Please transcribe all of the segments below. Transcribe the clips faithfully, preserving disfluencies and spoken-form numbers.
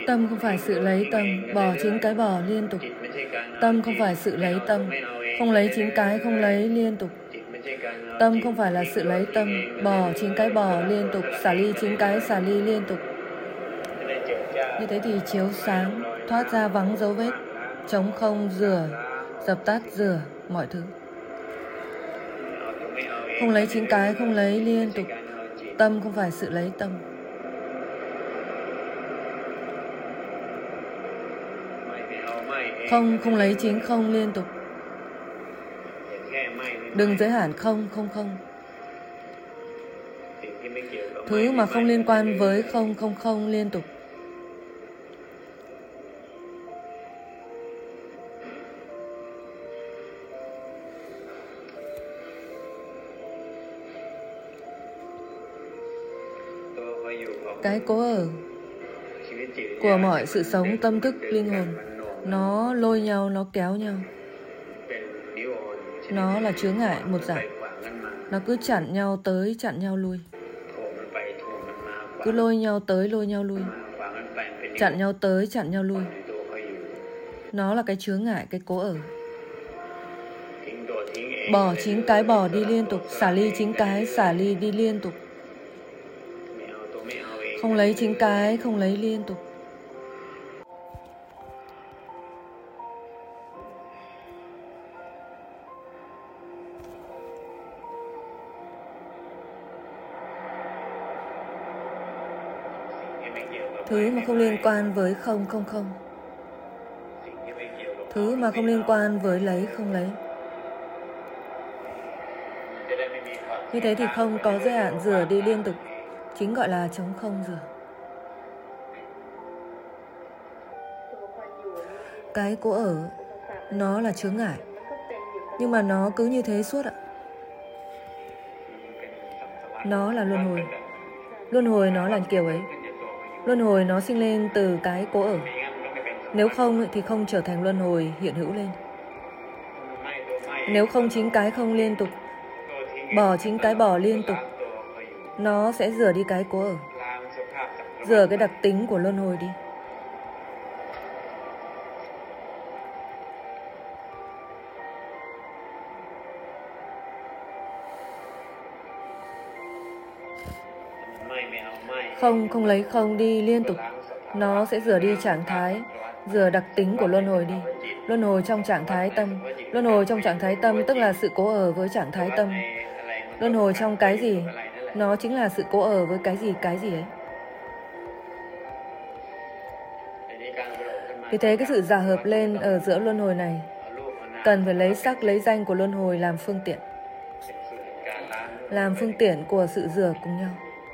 Tâm không phải sự lấy tâm, bỏ chính cái bỏ liên tục. Tâm không phải sự lấy tâm, không lấy chính cái không lấy liên tục. Tâm không phải là sự lấy tâm, bỏ chính cái bỏ liên tục, xả ly chính cái xả ly liên tục. Như thế thì chiếu sáng, thoát ra vắng dấu vết, trống không rửa, dập tắt rửa mọi thứ. Không lấy chính cái không lấy liên tục. Tâm không phải sự lấy tâm. Không không lấy chính không liên tục. Đừng giới hạn không không không. Thứ mà không liên quan với không không không liên tục. Cái cố ở của mọi sự sống tâm thức linh hồn, nó lôi nhau, nó kéo nhau. Nó là chướng ngại một dạng. Nó cứ chặn nhau tới, chặn nhau lui. Cứ lôi nhau tới, lôi nhau lui. Chặn nhau tới, chặn nhau lui. Nó là cái chướng ngại, cái cố ở. Bỏ chính cái bỏ đi liên tục, xả ly chính cái xả ly đi liên tục. Không lấy chính cái không lấy liên tục. Thứ mà không liên quan với không không không. Thứ mà không liên quan với lấy không lấy. Như thế thì không có giới hạn rửa đi liên tục, chính gọi là trống không rửa. Cái cố ở, nó là chướng ngại, nhưng mà nó cứ như thế suốt ạ. Nó là luân hồi. Luân hồi nó là kiểu ấy. Luân hồi nó sinh lên từ cái cố ở. Nếu không thì không trở thành luân hồi hiện hữu lên. Nếu không chính cái không liên tục, bỏ chính cái bỏ liên tục, nó sẽ rửa đi cái cố ở, rửa cái đặc tính của luân hồi đi. Không không lấy không đi liên tục, nó sẽ rửa đi trạng thái, rửa đặc tính của luân hồi đi. Luân hồi trong trạng thái tâm. Luân hồi trong trạng thái tâm tức là sự cố ở với trạng thái tâm. Luân hồi trong cái gì? Nó chính là sự cố ở với cái gì cái gì ấy. Vì thế cái sự giả hợp lên ở giữa luân hồi này cần phải lấy sắc lấy danh của luân hồi làm phương tiện, làm phương tiện của sự rửa cùng nhau.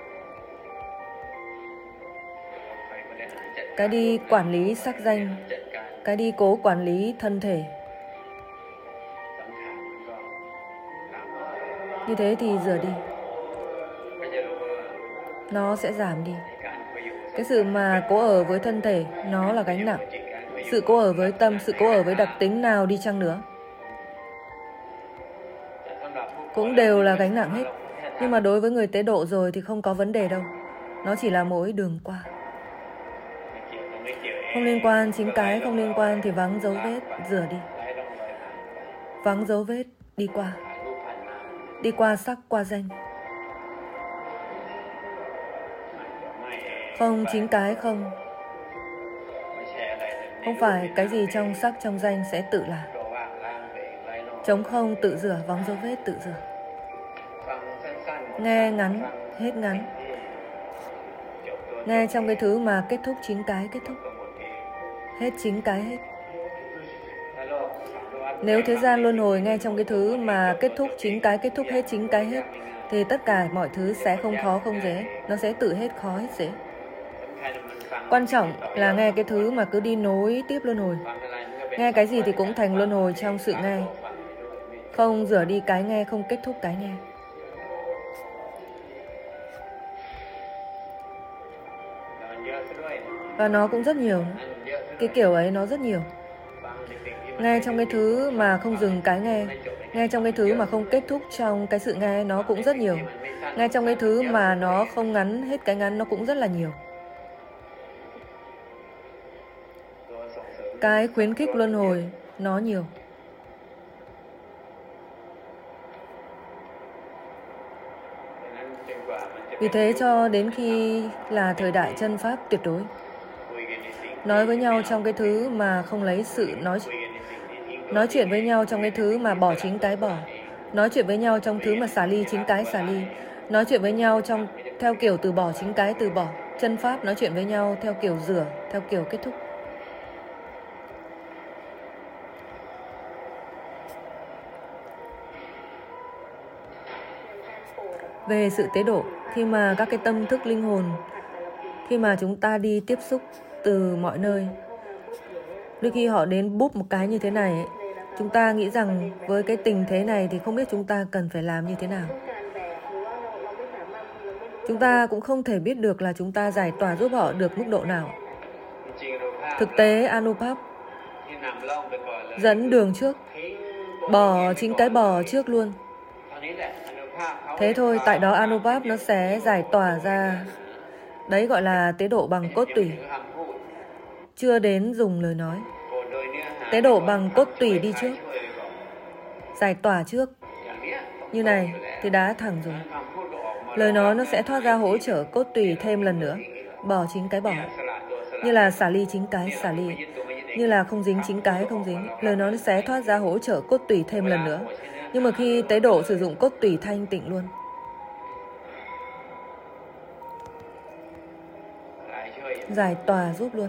Cái đi quản lý sắc danh, cái đi cố quản lý thân thể. Như thế thì rửa đi, nó sẽ giảm đi. Cái sự mà cố ở với thân thể, nó là gánh nặng. Sự cố ở với tâm, sự cố ở với đặc tính nào đi chăng nữa cũng đều là gánh nặng hết. Nhưng mà đối với người tế độ rồi thì không có vấn đề đâu. Nó chỉ là mỗi đường qua. Không liên quan, chính cái không liên quan thì vắng dấu vết, rửa đi. Vắng dấu vết, đi qua. Đi qua sắc, qua danh. Không chính cái không. Không phải cái gì trong sắc trong danh sẽ tự là. Trống không tự rửa, vắng dấu vết tự rửa. Nghe ngắn, hết ngắn. Nghe trong cái thứ mà kết thúc chính cái kết thúc. Hết chính cái hết. Nếu thế gian luân hồi nghe trong cái thứ mà kết thúc chính cái kết thúc hết chính cái hết, thì tất cả mọi thứ sẽ không khó không dễ. Nó sẽ tự hết khó hết dễ. Quan trọng là nghe cái thứ mà cứ đi nối tiếp luân hồi. Nghe cái gì thì cũng thành luân hồi trong sự nghe. Không rửa đi cái nghe, không kết thúc cái nghe. Và nó cũng rất nhiều. Cái kiểu ấy nó rất nhiều. Nghe trong cái thứ mà không dừng cái nghe. Nghe trong cái thứ mà không kết thúc trong cái sự nghe, nó cũng rất nhiều. Nghe trong cái thứ mà nó không ngắn hết cái ngắn, nó cũng rất là nhiều. cái khuyến khích luân hồi nó nhiều. Vì thế cho đến khi là thời đại chân pháp tuyệt đối, nói với nhau trong cái thứ mà không lấy sự nói nói chuyện với nhau trong cái thứ mà bỏ chính cái bỏ, nói chuyện với nhau trong thứ mà xả ly chính cái xả ly, nói chuyện với nhau trong theo kiểu từ bỏ chính cái từ bỏ. Chân pháp nói chuyện với nhau theo kiểu rửa, theo kiểu kết thúc. Về sự tế độ, khi mà các cái tâm thức linh hồn, khi mà chúng ta đi tiếp xúc từ mọi nơi, đôi khi họ đến búp một cái như thế này ấy, chúng ta nghĩ rằng với cái tình thế này thì không biết chúng ta cần phải làm như thế nào. Chúng ta cũng không thể biết được là chúng ta giải tỏa giúp họ được mức độ nào. Thực tế Anupap dẫn đường trước, bỏ chính cái bỏ trước luôn. Thế thôi, tại đó Anupap nó sẽ giải tỏa ra. Đấy gọi là tế độ bằng cốt tủy. Chưa đến dùng lời nói. Tế độ bằng cốt tủy đi trước, giải tỏa trước. Như này thì đã thẳng rồi. Lời nói nó sẽ thoát ra hỗ trợ cốt tủy thêm lần nữa. Bỏ chính cái bỏ. Như là xả ly chính cái xả ly. Như là không dính chính cái không dính. Lời nói nó sẽ thoát ra hỗ trợ cốt tủy thêm lần nữa. Nhưng mà khi tế độ sử dụng cốt tủy thanh tịnh luôn. Giải tỏa giúp luôn.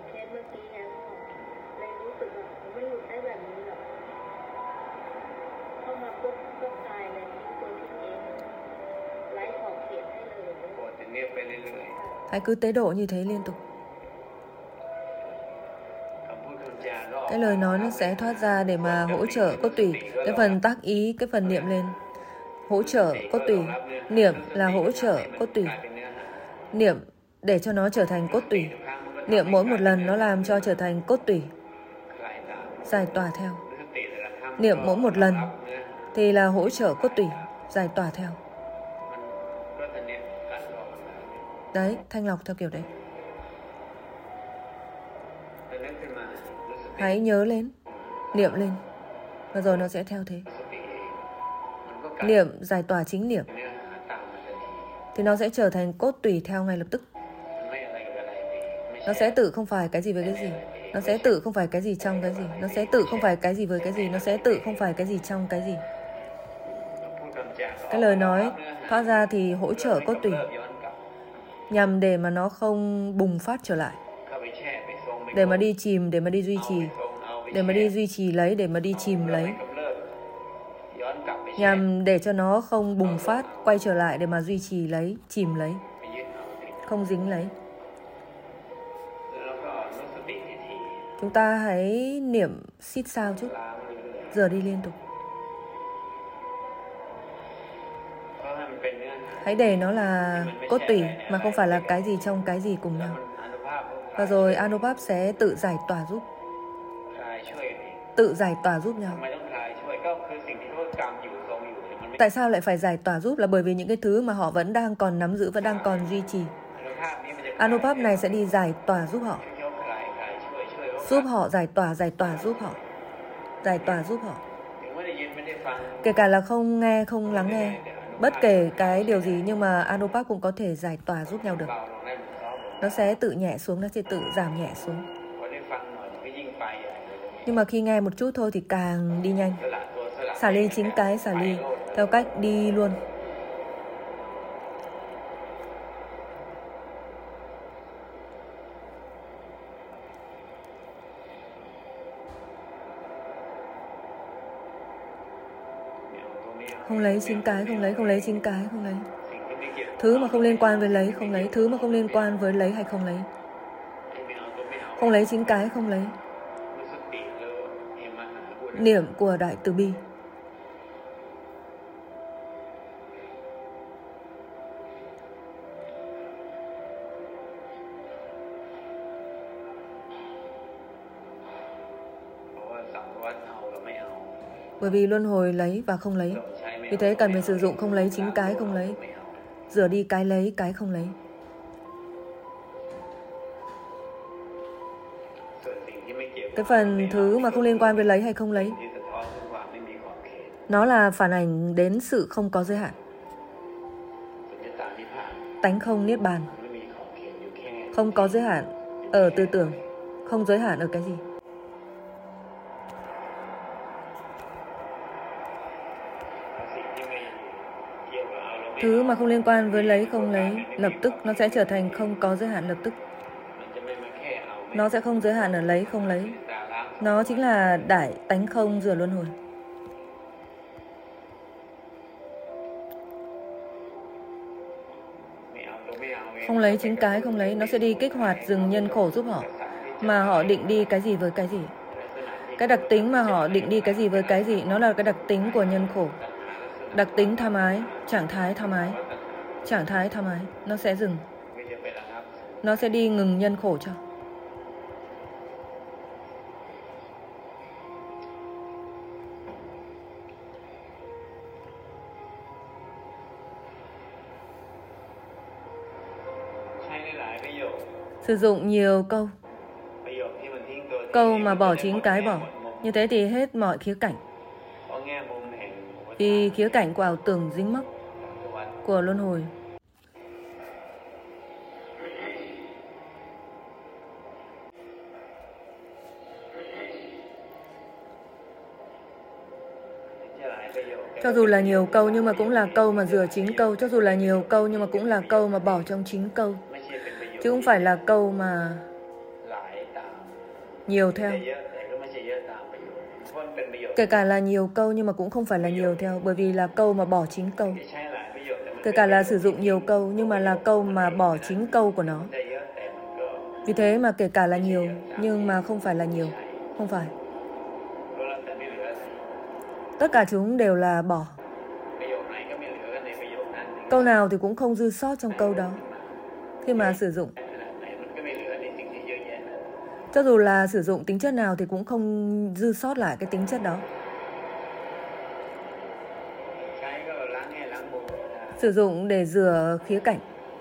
Hãy cứ tế độ như thế liên tục. Cái lời nói nó sẽ thoát ra để mà hỗ trợ cốt tủy. Cái phần tác ý, cái phần niệm lên, hỗ trợ cốt tủy. Niệm là hỗ trợ cốt tủy. Niệm để cho nó trở thành cốt tủy. Niệm mỗi một lần nó làm cho trở thành cốt tủy. Giải tỏa theo. Niệm mỗi một lần thì là hỗ trợ cốt tủy. Giải tỏa theo. Đấy, thanh lọc theo kiểu đấy. Hãy nhớ lên, niệm lên, và rồi nó sẽ theo thế. Niệm giải tỏa chính niệm thì nó sẽ trở thành cốt tủy theo ngay lập tức. Nó sẽ tự không phải cái gì với cái gì. Nó sẽ tự không phải cái gì trong cái gì. Nó sẽ tự không phải cái gì với cái gì. Nó sẽ tự không phải cái gì trong cái gì. Cái lời nói thoát ra thì hỗ trợ cốt tủy, nhằm để mà nó không bùng phát trở lại, để mà đi chìm, để mà đi duy trì, để mà đi duy trì lấy, để mà đi chìm lấy, nhằm để cho nó không bùng phát, quay trở lại để mà duy trì lấy, chìm lấy, không dính lấy. Chúng ta hãy niệm xít sao chút, giờ đi liên tục. Hãy để nó là cốt tủy mà không phải là cái gì trong cái gì cùng nhau. Và rồi Anupap sẽ tự giải tỏa giúp. Tự giải tỏa giúp nhau. Tại sao lại phải giải tỏa giúp? Là bởi vì những cái thứ mà họ vẫn đang còn nắm giữ, vẫn đang còn duy trì. Anupap này sẽ đi giải tỏa giúp họ. Giúp họ giải tỏa, giải tỏa giúp họ. Giải tỏa giúp họ. Kể cả là không nghe, không lắng nghe, bất kể cái điều gì, nhưng mà Anupap cũng có thể giải tỏa giúp nhau được. Nó sẽ tự nhẹ xuống, nó sẽ tự giảm nhẹ xuống. Nhưng mà khi nghe một chút thôi thì càng đi nhanh. Xả ly chính cái xả ly, theo cách đi luôn. Không lấy chính cái, không lấy, không lấy chính cái, không lấy. Thứ mà không liên quan với lấy, không lấy. Thứ mà không liên quan với lấy hay không lấy. Không lấy chính cái, không lấy. Niệm của Đại Từ Bi. Bởi vì luân hồi lấy và không lấy. Vì thế cần phải sử dụng không lấy chính cái, không lấy. Rửa đi cái lấy, cái không lấy. Cái phần thứ mà không liên quan với lấy hay không lấy, nó là phản ảnh đến sự không có giới hạn. Tánh không niết bàn, không có giới hạn ở tư tưởng, không giới hạn ở cái gì. Thứ mà không liên quan với lấy không lấy, lập tức nó sẽ trở thành không có giới hạn lập tức. Nó sẽ không giới hạn ở lấy không lấy. Nó chính là đại tánh không rửa luân hồi. Không lấy chính cái không lấy, nó sẽ đi kích hoạt dừng nhân khổ giúp họ. Mà họ định đi cái gì với cái gì? Cái đặc tính mà họ định đi cái gì với cái gì, nó là cái đặc tính của nhân khổ. Đặc tính tham ái, trạng thái tham ái. Trạng thái tham ái, nó sẽ dừng. Nó sẽ đi ngừng nhân khổ cho. Sử dụng nhiều câu. Câu mà bỏ chính cái bỏ. Như thế thì hết mọi khía cạnh. Vì khía cạnh của ảo tưởng dính mắc của luân hồi. Cho dù là nhiều câu nhưng mà cũng là câu mà rửa chính câu. Cho dù là nhiều câu nhưng mà cũng là câu mà bỏ trong chính câu. Chứ không phải là câu mà nhiều theo. Kể cả là nhiều câu nhưng mà cũng không phải là nhiều theo, bởi vì là câu mà bỏ chính câu. Kể cả là sử dụng nhiều câu nhưng mà là câu mà bỏ chính câu của nó. Vì thế mà kể cả là nhiều nhưng mà không phải là nhiều. Không phải. Tất cả chúng đều là bỏ. Câu nào thì cũng không dư sót trong câu đó. Khi mà sử dụng, cho dù là sử dụng tính chất nào thì cũng không dư sót lại cái tính chất đó. Sử dụng để rửa khía cạnh.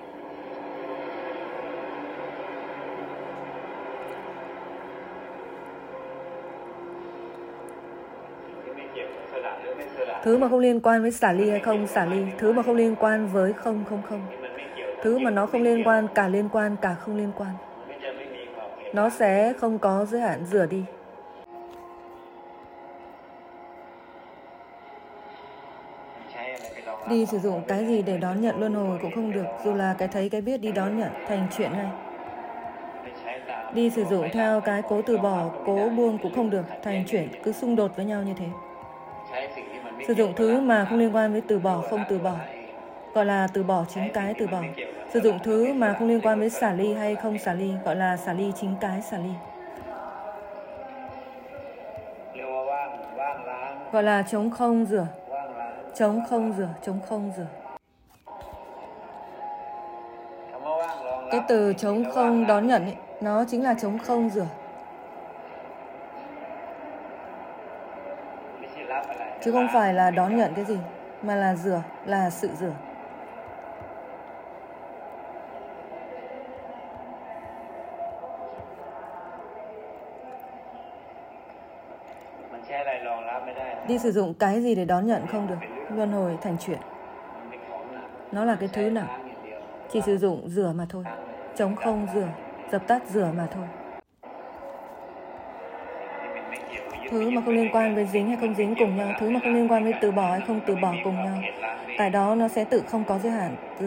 Thứ mà không liên quan với xả ly hay không xả ly. Thứ mà không liên quan với không không không. Thứ mà nó không liên quan cả liên quan cả không liên quan. Nó sẽ không có giới hạn rửa đi. Đi sử dụng cái gì để đón nhận luân hồi cũng không được. Dù là cái thấy cái biết đi đón nhận thành chuyện ngay. Đi sử dụng theo cái cố từ bỏ, cố buông cũng không được. Thành chuyện cứ xung đột với nhau như thế. Sử dụng thứ mà không liên quan với từ bỏ, không từ bỏ, gọi là từ bỏ chính cái từ bỏ. Sử dụng thứ mà không liên quan với xả ly hay không xả ly, gọi là xả ly chính cái xả ly. Gọi là trống không rửa. Trống không rửa, trống không rửa. Cái từ trống không đón nhận ấy, nó chính là trống không rửa. Chứ không phải là đón nhận cái gì, mà là rửa, là sự rửa. Đi sử dụng cái gì để đón nhận không được. Luân hồi thành chuyện. Nó là cái thứ nào. Chỉ sử dụng rửa mà thôi. Trống không rửa, dập tắt rửa mà thôi. Thứ mà không liên quan với dính hay không dính cùng nhau. Thứ mà không liên quan với từ bỏ hay không từ bỏ cùng nhau. Tại đó nó sẽ tự không có giới hạn rửa.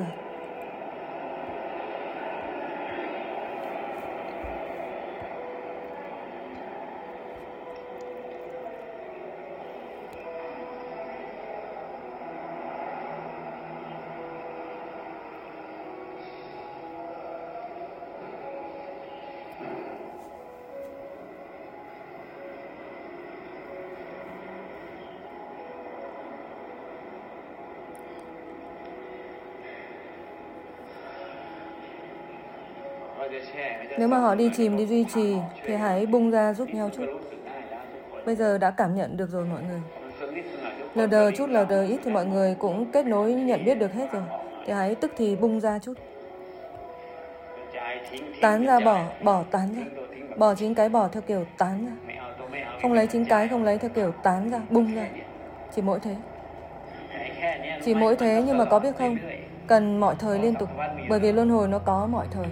Nếu mà họ đi chìm, đi duy trì thì hãy bung ra giúp nhau chút. Bây giờ đã cảm nhận được rồi mọi người. Lờ đờ chút, lờ đờ ít thì mọi người cũng kết nối nhận biết được hết rồi. Thì hãy tức thì bung ra chút. Tán ra bỏ, bỏ tán ra. Bỏ chín cái bỏ theo kiểu tán ra. Không lấy chín cái, không lấy theo kiểu tán ra, bung ra. Chỉ mỗi thế. Chỉ mỗi thế, nhưng mà có biết không? Cần mọi thời liên tục. Bởi vì luân hồi nó có mọi thời.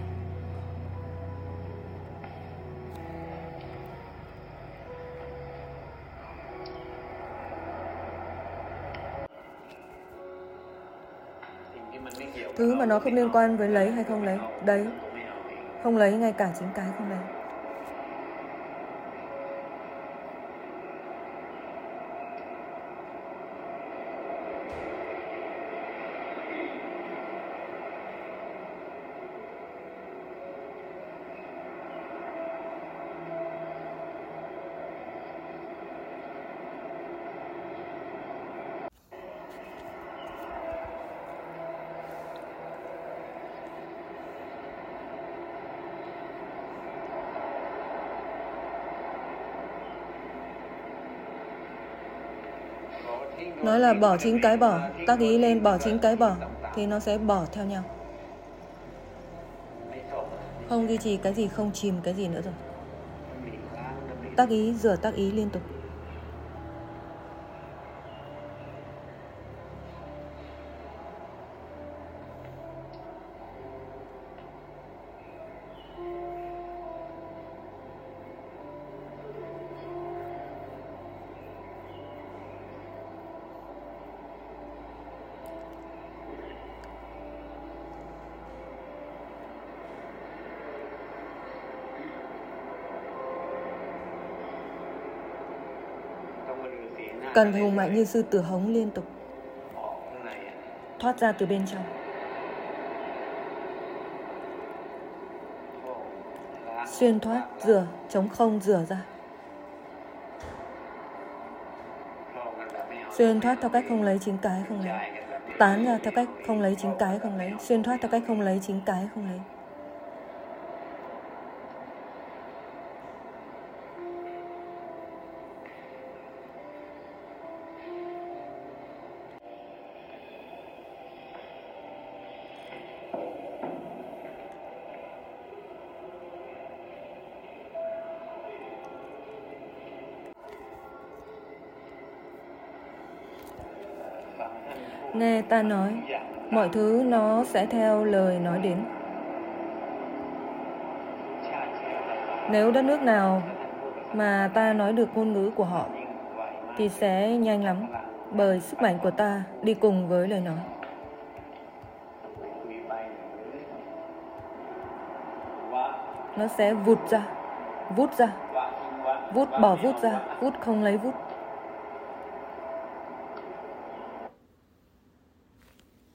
Thứ mà nó không liên quan với lấy hay không lấy. Đấy. Không lấy ngay cả chín cái không lấy. Nói là bỏ chín cái bỏ, tác ý lên bỏ chín cái bỏ, thì nó sẽ bỏ theo nhau. Không duy trì cái gì, không chìm cái gì nữa rồi. Tác ý, rửa tác ý liên tục. Cần phải hùng mạnh như sư tử hống liên tục. Thoát ra từ bên trong. Xuyên thoát, rửa, chống không, rửa ra. Xuyên thoát theo cách không lấy chín cái không lấy. Tán ra theo cách không lấy chín cái không lấy. Xuyên thoát theo cách không lấy chín cái không lấy. Nghe ta nói, mọi thứ nó sẽ theo lời nói đến. Nếu đất nước nào mà ta nói được ngôn ngữ của họ, thì sẽ nhanh lắm, bởi sức mạnh của ta đi cùng với lời nói. Nó sẽ vụt ra, vút ra, vút bỏ vút ra, vút không lấy vút.